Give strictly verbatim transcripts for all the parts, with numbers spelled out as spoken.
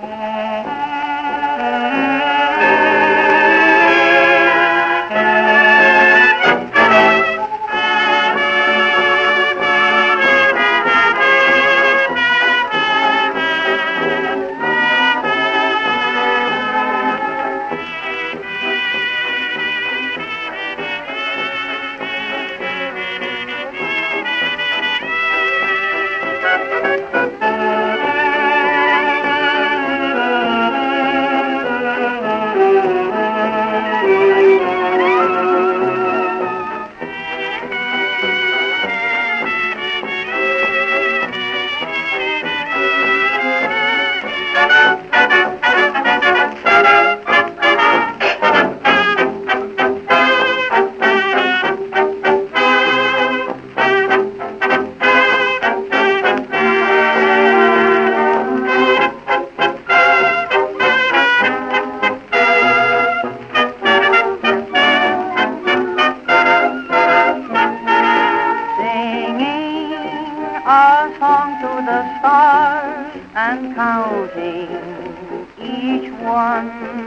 A song to the stars and counting each one,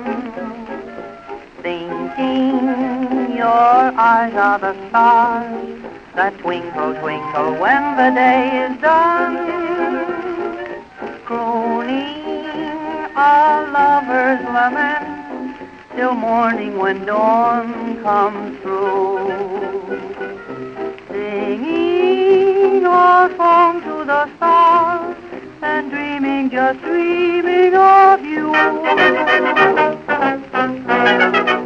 thinking your eyes are the stars that twinkle, twinkle when the day is done, crooning a lover's lament till morning when dawn comes through, singing a song to the stars and dreaming, just dreaming of you.